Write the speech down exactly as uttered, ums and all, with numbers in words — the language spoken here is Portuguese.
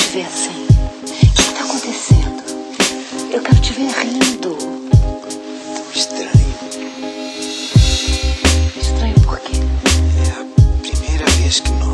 te ver assim. O que está acontecendo? Eu quero te ver rindo. Tão estranho. Estranho por quê? É a primeira vez que nós